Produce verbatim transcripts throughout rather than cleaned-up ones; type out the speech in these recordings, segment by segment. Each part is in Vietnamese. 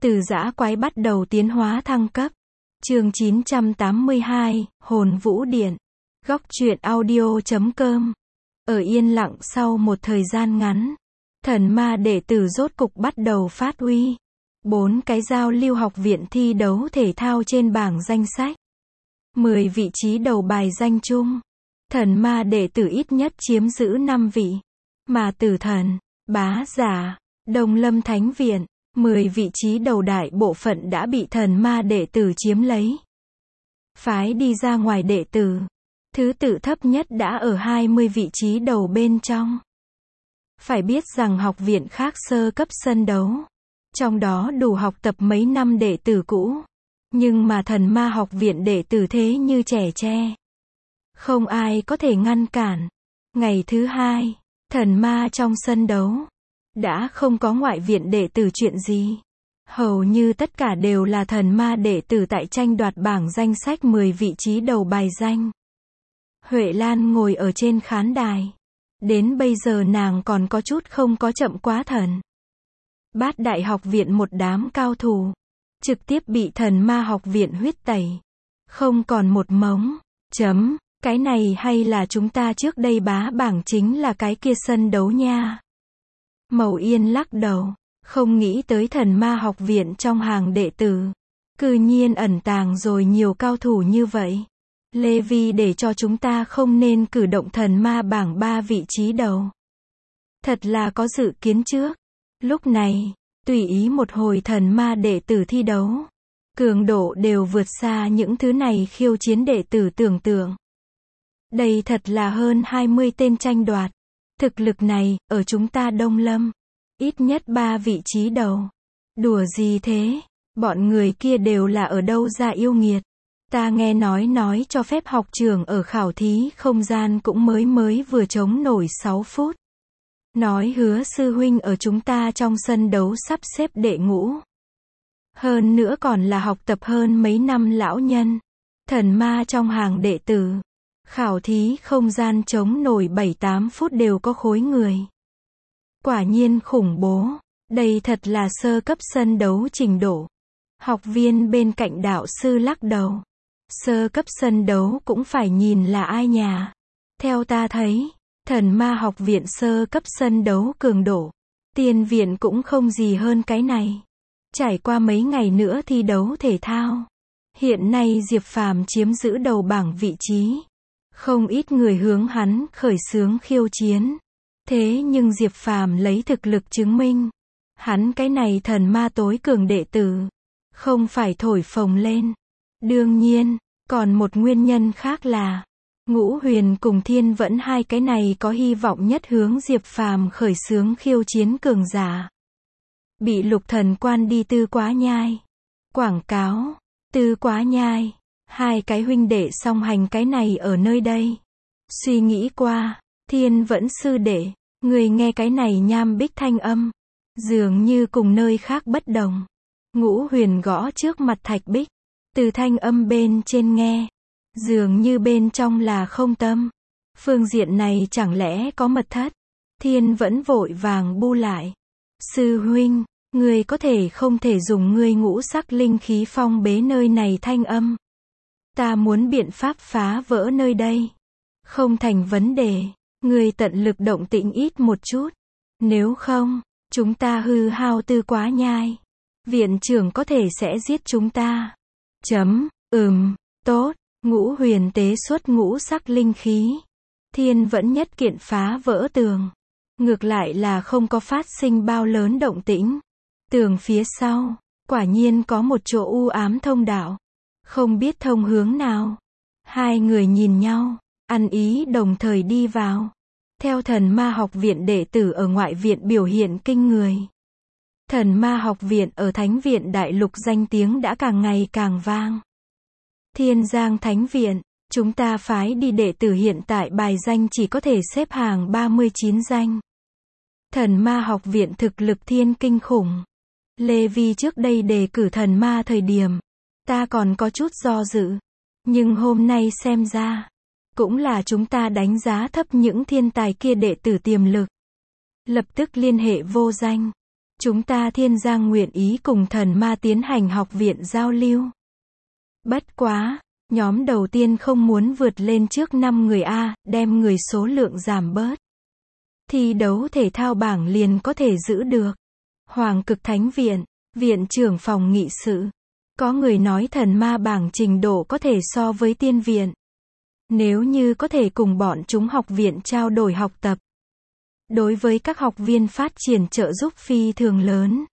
Từ dã quái bắt đầu tiến hóa thăng cấp. Chương chín trăm tám mươi hai, Hồn Vũ Điện. Góc truyện audio chấm com. Ở yên lặng sau một thời gian ngắn, thần ma đệ tử rốt cục bắt đầu phát huy. Bốn cái giao lưu học viện thi đấu thể thao trên bảng danh sách. Mười vị trí đầu bài danh chung. Thần ma đệ tử ít nhất chiếm giữ năm vị. Mà tử thần, bá giả, Đông Lâm Thánh Viện, mười vị trí đầu đại bộ phận đã bị thần ma đệ tử chiếm lấy. Phái đi ra ngoài đệ tử, thứ tự thấp nhất đã ở hai mươi vị trí đầu bên trong. Phải biết rằng học viện khác sơ cấp sân đấu, trong đó đủ học tập mấy năm đệ tử cũ. Nhưng mà thần ma học viện đệ tử thế như trẻ tre. Không ai có thể ngăn cản. Ngày thứ hai, thần ma trong sân đấu đã không có ngoại viện đệ tử chuyện gì. Hầu như tất cả đều là thần ma đệ tử tại tranh đoạt bảng danh sách mười vị trí đầu bài danh. Huệ Lan ngồi ở trên khán đài. Đến bây giờ nàng còn có chút không có chậm quá thần. Bát đại học viện một đám cao thủ, trực tiếp bị thần ma học viện huyết tẩy. Không còn một mống. Chấm. Cái này hay là chúng ta trước đây bá bảng chính là cái kia sân đấu nha. Mậu Yên lắc đầu, không nghĩ tới thần ma học viện trong hàng đệ tử, cư nhiên ẩn tàng rồi nhiều cao thủ như vậy. Lê Vi để cho chúng ta không nên cử động thần ma bảng ba vị trí đầu. Thật là có dự kiến trước. Lúc này, tùy ý một hồi thần ma đệ tử thi đấu, cường độ đều vượt xa những thứ này khiêu chiến đệ tử tưởng tượng. Đây thật là hơn hai mươi tên tranh đoạt. Thực lực này, ở chúng ta Đông Lâm, ít nhất ba vị trí đầu. Đùa gì thế? Bọn người kia đều là ở đâu ra yêu nghiệt? Ta nghe nói nói cho phép học trường ở khảo thí không gian cũng mới mới vừa chống nổi sáu phút. Nói hứa sư huynh ở chúng ta trong sân đấu sắp xếp đệ ngũ. Hơn nữa còn là học tập hơn mấy năm lão nhân. Thần ma trong hàng đệ tử. Khảo thí không gian chống nổi bảy tám phút đều có khối người. Quả nhiên khủng bố. Đây thật là sơ cấp sân đấu trình độ. Học viên bên cạnh đạo sư lắc đầu. Sơ cấp sân đấu cũng phải nhìn là ai nhà. Theo ta thấy, thần ma học viện sơ cấp sân đấu cường độ. Tiên viện cũng không gì hơn cái này. Trải qua mấy ngày nữa thi đấu thể thao. Hiện nay Diệp Phàm chiếm giữ đầu bảng vị trí. Không ít người hướng hắn khởi xướng khiêu chiến. Thế nhưng Diệp Phàm lấy thực lực chứng minh. Hắn cái này thần ma tối cường đệ tử. Không phải thổi phồng lên. Đương nhiên, còn một nguyên nhân khác là Ngũ Huyền cùng Thiên Vẫn hai cái này có hy vọng nhất hướng Diệp Phàm khởi xướng khiêu chiến cường giả. Bị Lục Thần Quan đi Tư Quá Nhai quảng cáo. Tư Quá Nhai, hai cái huynh đệ song hành cái này ở nơi đây. Suy nghĩ qua, Thiên Vẫn sư đệ, người nghe cái này nham bích thanh âm, dường như cùng nơi khác bất đồng. Ngũ Huyền gõ trước mặt thạch bích, từ thanh âm bên trên nghe, dường như bên trong là không tâm. Phương diện này chẳng lẽ có mật thất? Thiên Vẫn vội vàng bu lại. Sư huynh, người có thể không thể dùng ngươi ngũ sắc linh khí phong bế nơi này thanh âm. Ta muốn biện pháp phá vỡ nơi đây. Không thành vấn đề, ngươi tận lực động tĩnh ít một chút. Nếu không, chúng ta hư hao Tư Quá Nhai. Viện trưởng có thể sẽ giết chúng ta. Chấm, ừm, tốt, Ngũ Huyền tế xuất ngũ sắc linh khí. Thiên Vẫn nhất kiện phá vỡ tường. Ngược lại là không có phát sinh bao lớn động tĩnh. Tường phía sau, quả nhiên có một chỗ u ám thông đạo. Không biết thông hướng nào. Hai người nhìn nhau, ăn ý đồng thời đi vào. Theo thần ma học viện đệ tử ở ngoại viện biểu hiện kinh người. Thần ma học viện ở Thánh viện Đại Lục danh tiếng đã càng ngày càng vang. Thiên Giang Thánh viện, chúng ta phái đi đệ tử hiện tại bài danh chỉ có thể xếp hàng ba mươi chín danh. Thần ma học viện thực lực thiên kinh khủng. Lê Vi trước đây đề cử thần ma thời điểm, ta còn có chút do dự. Nhưng hôm nay xem ra, cũng là chúng ta đánh giá thấp những thiên tài kia đệ tử tiềm lực. Lập tức liên hệ vô danh. Chúng ta Thiên Giang nguyện ý cùng thần ma tiến hành học viện giao lưu. Bất quá, nhóm đầu tiên không muốn vượt lên trước năm người A, đem người số lượng giảm bớt. Thi đấu thể thao bảng liền có thể giữ được. Hoàng Cực Thánh Viện, Viện trưởng phòng nghị sự. Có người nói thần ma bảng trình độ có thể so với tiên viện. Nếu như có thể cùng bọn chúng học viện trao đổi học tập. Đối với các học viên phát triển trợ giúp phi thường lớn.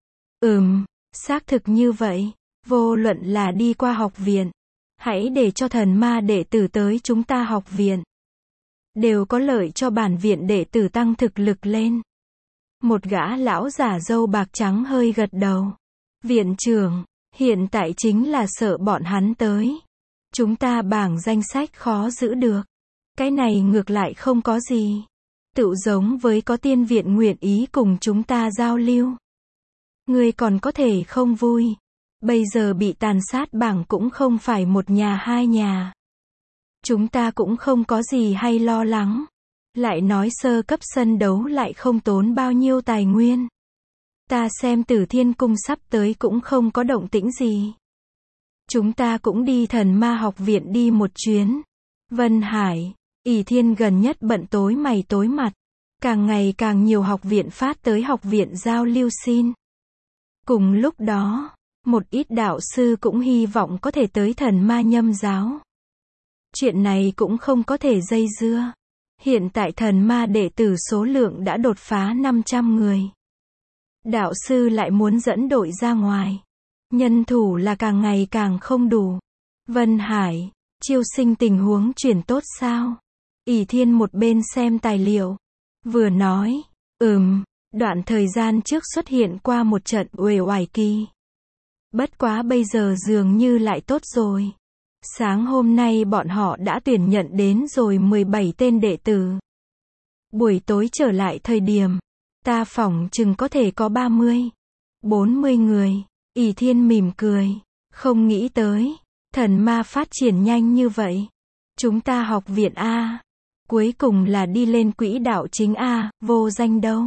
Ừm, xác thực như vậy. Vô luận là đi qua học viện. Hãy để cho thần ma đệ tử tới chúng ta học viện. Đều có lợi cho bản viện đệ tử tăng thực lực lên. Một gã lão giả râu bạc trắng hơi gật đầu. Viện trưởng, hiện tại chính là sợ bọn hắn tới. Chúng ta bảng danh sách khó giữ được. Cái này ngược lại không có gì. Tự giống với có tiên viện nguyện ý cùng chúng ta giao lưu. Ngươi còn có thể không vui. Bây giờ bị tàn sát bảng cũng không phải một nhà hai nhà. Chúng ta cũng không có gì hay lo lắng. Lại nói sơ cấp sân đấu lại không tốn bao nhiêu tài nguyên. Ta xem Tử Thiên Cung sắp tới cũng không có động tĩnh gì. Chúng ta cũng đi thần ma học viện đi một chuyến. Vân Hải, ỷ Thiên gần nhất bận tối mày tối mặt. Càng ngày càng nhiều học viện phát tới học viện giao lưu xin. Cùng lúc đó, một ít đạo sư cũng hy vọng có thể tới thần ma nhâm giáo. Chuyện này cũng không có thể dây dưa. Hiện tại thần ma đệ tử số lượng đã đột phá năm trăm người. Đạo sư lại muốn dẫn đội ra ngoài. Nhân thủ là càng ngày càng không đủ. Vân Hải, chiêu sinh tình huống chuyển tốt sao? ỷ Thiên một bên xem tài liệu. Vừa nói, ừm, đoạn thời gian trước xuất hiện qua một trận uể oải kỳ. Bất quá bây giờ dường như lại tốt rồi. Sáng hôm nay bọn họ đã tuyển nhận đến rồi mười bảy tên đệ tử. Buổi tối trở lại thời điểm, ta phỏng chừng có thể có ba mươi, bốn mươi người. ỷ Thiên mỉm cười, không nghĩ tới, thần ma phát triển nhanh như vậy. Chúng ta học viện A, cuối cùng là đi lên quỹ đạo chính A, Vô Danh đâu?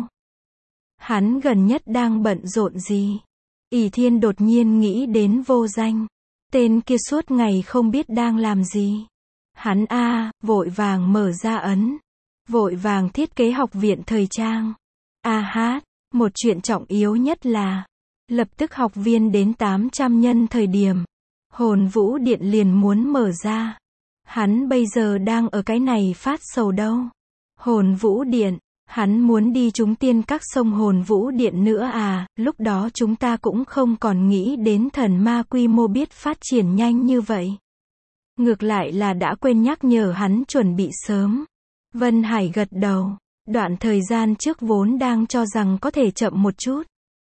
Hắn gần nhất đang bận rộn gì? ỷ Thiên đột nhiên nghĩ đến Vô Danh. Tên kia suốt ngày không biết đang làm gì. Hắn A, vội vàng mở ra ấn. Vội vàng thiết kế học viện thời trang. A hát, một chuyện trọng yếu nhất là, lập tức học viên đến tám trăm nhân thời điểm. Hồn Vũ Điện liền muốn mở ra. Hắn bây giờ đang ở cái này phát sầu đâu. Hồn Vũ Điện, hắn muốn đi chúng tiên các sông Hồn Vũ Điện nữa à, lúc đó chúng ta cũng không còn nghĩ đến thần ma quy mô biết phát triển nhanh như vậy. Ngược lại là đã quên nhắc nhở hắn chuẩn bị sớm. Vân Hải gật đầu, đoạn thời gian trước vốn đang cho rằng có thể chậm một chút.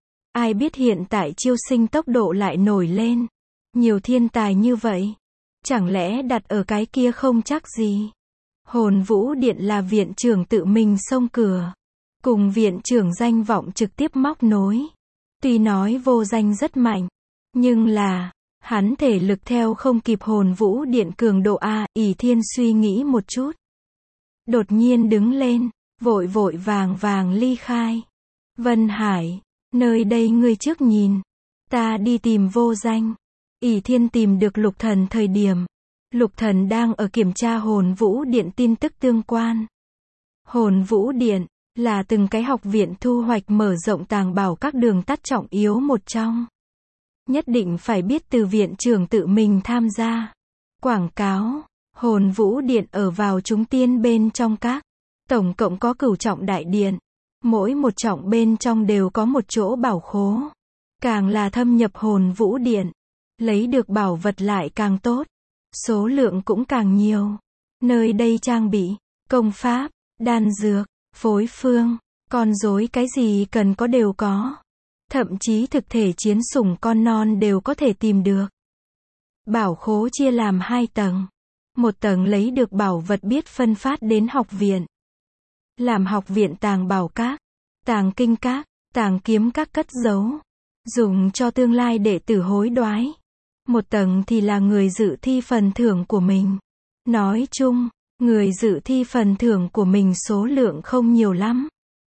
Ai biết hiện tại chiêu sinh tốc độ lại nổi lên. Nhiều thiên tài như vậy. Chẳng lẽ đặt ở cái kia không chắc gì. Hồn Vũ Điện là viện trưởng tự mình xông cửa. Cùng viện trưởng danh vọng trực tiếp móc nối. Tuy nói Vô Danh rất mạnh. Nhưng là, hắn thể lực theo không kịp Hồn Vũ Điện cường độ A. ỷ Thiên suy nghĩ một chút. Đột nhiên đứng lên, vội vội vàng vàng ly khai. Vân Hải, nơi đây ngươi trước nhìn. Ta đi tìm Vô Danh. ỷ Thiên tìm được Lục Thần thời điểm. Lục Thần đang ở kiểm tra Hồn Vũ Điện tin tức tương quan. Hồn Vũ Điện là từng cái học viện thu hoạch mở rộng tàng bảo các đường tắt trọng yếu một trong. Nhất định phải biết từ viện trưởng tự mình tham gia. Quảng cáo, Hồn Vũ Điện ở vào chúng tiên bên trong các. Tổng cộng có cửu trọng đại điện. Mỗi một trọng bên trong đều có một chỗ bảo khố. Càng là thâm nhập Hồn Vũ Điện, lấy được bảo vật lại càng tốt. Số lượng cũng càng nhiều. Nơi đây trang bị, công pháp, đan dược, phối phương, con rối cái gì cần có đều có. Thậm chí thực thể chiến sủng con non đều có thể tìm được. Bảo khố chia làm hai tầng. Một tầng lấy được bảo vật biết phân phát đến học viện. Làm học viện tàng bảo các, tàng kinh các, tàng kiếm các cất giấu. Dùng cho tương lai đệ tử hối đoái. Một tầng thì là người dự thi phần thưởng của mình. Nói chung, người dự thi phần thưởng của mình số lượng không nhiều lắm.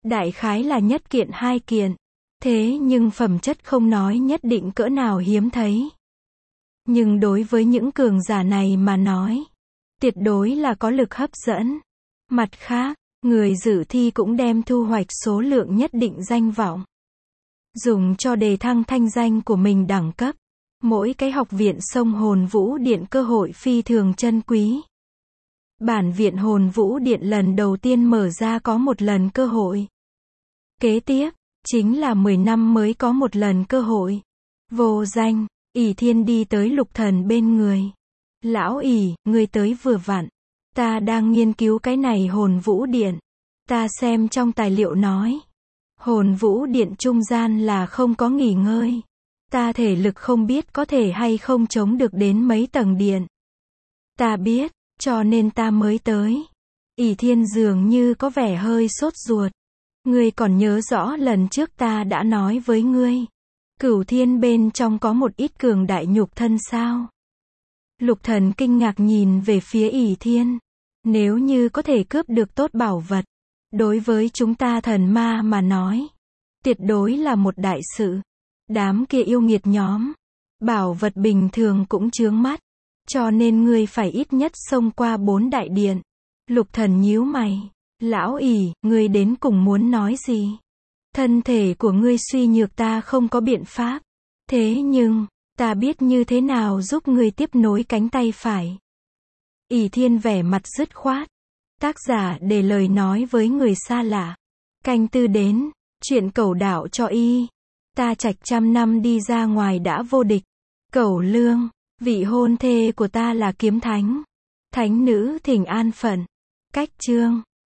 Đại khái là nhất kiện hai kiện. Thế nhưng phẩm chất không nói nhất định cỡ nào hiếm thấy. Nhưng đối với những cường giả này mà nói, tuyệt đối là có lực hấp dẫn. Mặt khác, người dự thi cũng đem thu hoạch số lượng nhất định danh vọng. Dùng cho đề thăng thanh danh của mình đẳng cấp. Mỗi cái học viện sông Hồn Vũ Điện cơ hội phi thường chân quý. Bản viện Hồn Vũ Điện lần đầu tiên mở ra có một lần cơ hội. Kế tiếp, chính là mười năm mới có một lần cơ hội. Vô danh, ỷ thiên đi tới Lục Thần bên người. Lão ỷ, ngươi tới vừa vặn. Ta đang nghiên cứu cái này Hồn Vũ Điện. Ta xem trong tài liệu nói. Hồn Vũ Điện trung gian là không có nghỉ ngơi. Ta thể lực không biết có thể hay không chống được đến mấy tầng điện. Ta biết, cho nên ta mới tới. ỷ thiên dường như có vẻ hơi sốt ruột. Ngươi còn nhớ rõ lần trước ta đã nói với ngươi. Cửu thiên bên trong có một ít cường đại nhục thân sao? Lục Thần kinh ngạc nhìn về phía ỷ thiên. Nếu như có thể cướp được tốt bảo vật, đối với chúng ta thần ma mà nói, tuyệt đối là một đại sự. Đám kia yêu nghiệt nhóm, bảo vật bình thường cũng chướng mắt, cho nên ngươi phải ít nhất xông qua bốn đại điện. Lục Thần nhíu mày, lão ỷ, ngươi đến cùng muốn nói gì? Thân thể của ngươi suy nhược ta không có biện pháp, thế nhưng, ta biết như thế nào giúp ngươi tiếp nối cánh tay phải. ỷ thiên vẻ mặt dứt khoát, tác giả để lời nói với người xa lạ. Canh tư đến, chuyện cẩu đạo cho y. Ta trạch trăm năm đi ra ngoài đã vô địch. Cẩu lương, vị hôn thê của ta là kiếm thánh. Thánh nữ thỉnh an phận. Cách chương